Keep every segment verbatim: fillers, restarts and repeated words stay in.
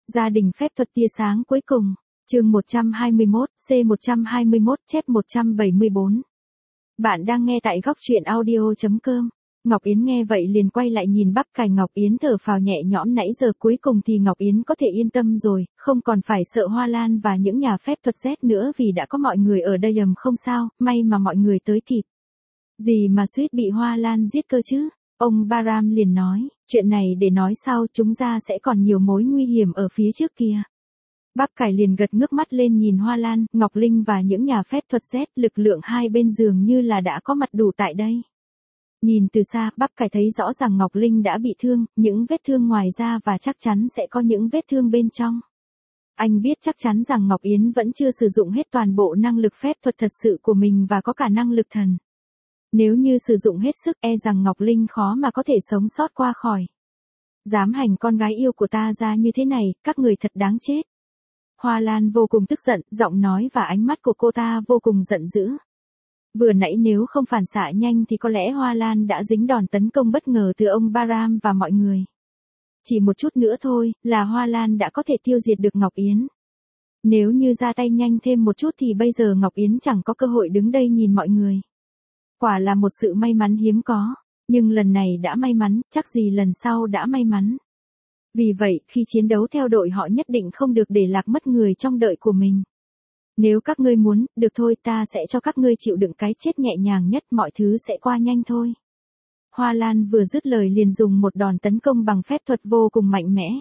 Gia đình phép thuật tia sáng cuối cùng, chương một trăm hai mươi mốt, C một trăm hai mươi mốt, chép một trăm bảy mươi bốn. Bạn đang nghe tại góc truyện audio chấm com. Ngọc Yến nghe vậy liền quay lại nhìn bắp cải. Ngọc Yến thở phào nhẹ nhõm, nãy giờ cuối cùng thì Ngọc Yến có thể yên tâm rồi, không còn phải sợ Hoa Lan và những nhà phép thuật Z nữa vì đã có mọi người ở đây. Ầm không sao, may mà mọi người tới kịp. Gì mà suýt bị Hoa Lan giết cơ chứ? Ông Baram liền nói, chuyện này để nói sau, chúng ta sẽ còn nhiều mối nguy hiểm ở phía trước kia. Bắp cải liền gật ngước mắt lên nhìn Hoa Lan, Ngọc Linh và những nhà phép thuật Z, lực lượng hai bên dường như là đã có mặt đủ tại đây. Nhìn từ xa, bắp cải thấy rõ ràng Ngọc Linh đã bị thương, những vết thương ngoài da và chắc chắn sẽ có những vết thương bên trong. Anh biết chắc chắn rằng Ngọc Yến vẫn chưa sử dụng hết toàn bộ năng lực phép thuật thật sự của mình và có cả năng lực thần. Nếu như sử dụng hết sức e rằng Ngọc Linh khó mà có thể sống sót qua khỏi. Dám hành con gái yêu của ta ra như thế này, các người thật đáng chết. Hoa Lan vô cùng tức giận, giọng nói và ánh mắt của cô ta vô cùng giận dữ. Vừa nãy nếu không phản xạ nhanh thì có lẽ Hoa Lan đã dính đòn tấn công bất ngờ từ ông Baram và mọi người. Chỉ một chút nữa thôi, là Hoa Lan đã có thể tiêu diệt được Ngọc Yến. Nếu như ra tay nhanh thêm một chút thì bây giờ Ngọc Yến chẳng có cơ hội đứng đây nhìn mọi người. Quả là một sự may mắn hiếm có, nhưng lần này đã may mắn, chắc gì lần sau đã may mắn. Vì vậy, khi chiến đấu theo đội họ nhất định không được để lạc mất người trong đợi của mình. Nếu các ngươi muốn, được thôi, ta sẽ cho các ngươi chịu đựng cái chết nhẹ nhàng nhất, mọi thứ sẽ qua nhanh thôi. Hoa Lan vừa dứt lời liền dùng một đòn tấn công bằng phép thuật vô cùng mạnh mẽ.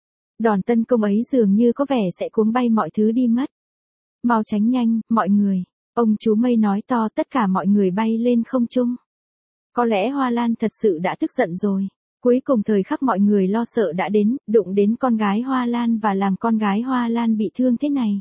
Đòn tấn công ấy dường như có vẻ sẽ cuốn bay mọi thứ đi mất. Mau tránh nhanh, mọi người. Ông chú Mây nói to, tất cả mọi người bay lên không trung. Có lẽ Hoa Lan thật sự đã tức giận rồi. Cuối cùng thời khắc mọi người lo sợ đã đến, đụng đến con gái Hoa Lan và làm con gái Hoa Lan bị thương thế này.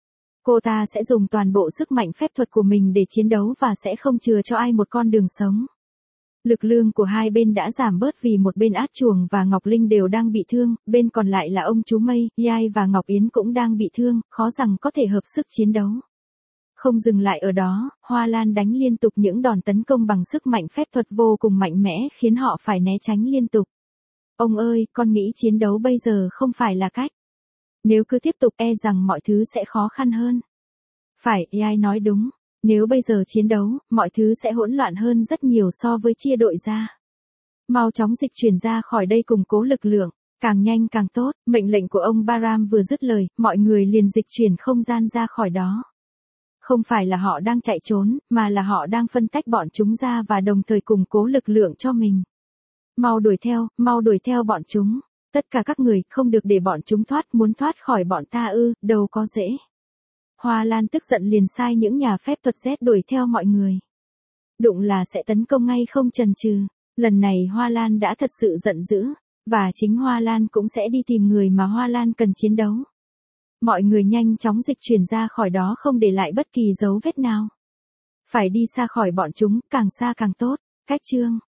Cô ta sẽ dùng toàn bộ sức mạnh phép thuật của mình để chiến đấu và sẽ không chừa cho ai một con đường sống. Lực lượng của hai bên đã giảm bớt vì một bên Át Chuồng và Ngọc Linh đều đang bị thương, bên còn lại là ông chú Mây, Yai và Ngọc Yến cũng đang bị thương, khó rằng có thể hợp sức chiến đấu. Không dừng lại ở đó, Hoa Lan đánh liên tục những đòn tấn công bằng sức mạnh phép thuật vô cùng mạnh mẽ khiến họ phải né tránh liên tục. Ông ơi, con nghĩ chiến đấu bây giờ không phải là cách. Nếu cứ tiếp tục e rằng mọi thứ sẽ khó khăn hơn. Phải, Yai nói đúng. Nếu bây giờ chiến đấu, mọi thứ sẽ hỗn loạn hơn rất nhiều so với chia đội ra. Mau chóng dịch chuyển ra khỏi đây củng cố lực lượng, càng nhanh càng tốt. Mệnh lệnh của ông Baram vừa dứt lời, mọi người liền dịch chuyển không gian ra khỏi đó. Không phải là họ đang chạy trốn, mà là họ đang phân tách bọn chúng ra và đồng thời củng cố lực lượng cho mình. Mau đuổi theo, mau đuổi theo bọn chúng. Tất cả các người, không được để bọn chúng thoát, muốn thoát khỏi bọn ta ư, đâu có dễ. Hoa Lan tức giận liền sai những nhà phép thuật Z đuổi theo mọi người. Đụng là sẽ tấn công ngay không chần chừ. Lần này Hoa Lan đã thật sự giận dữ, và chính Hoa Lan cũng sẽ đi tìm người mà Hoa Lan cần chiến đấu. Mọi người nhanh chóng dịch chuyển ra khỏi đó không để lại bất kỳ dấu vết nào. Phải đi xa khỏi bọn chúng, càng xa càng tốt. Cách chương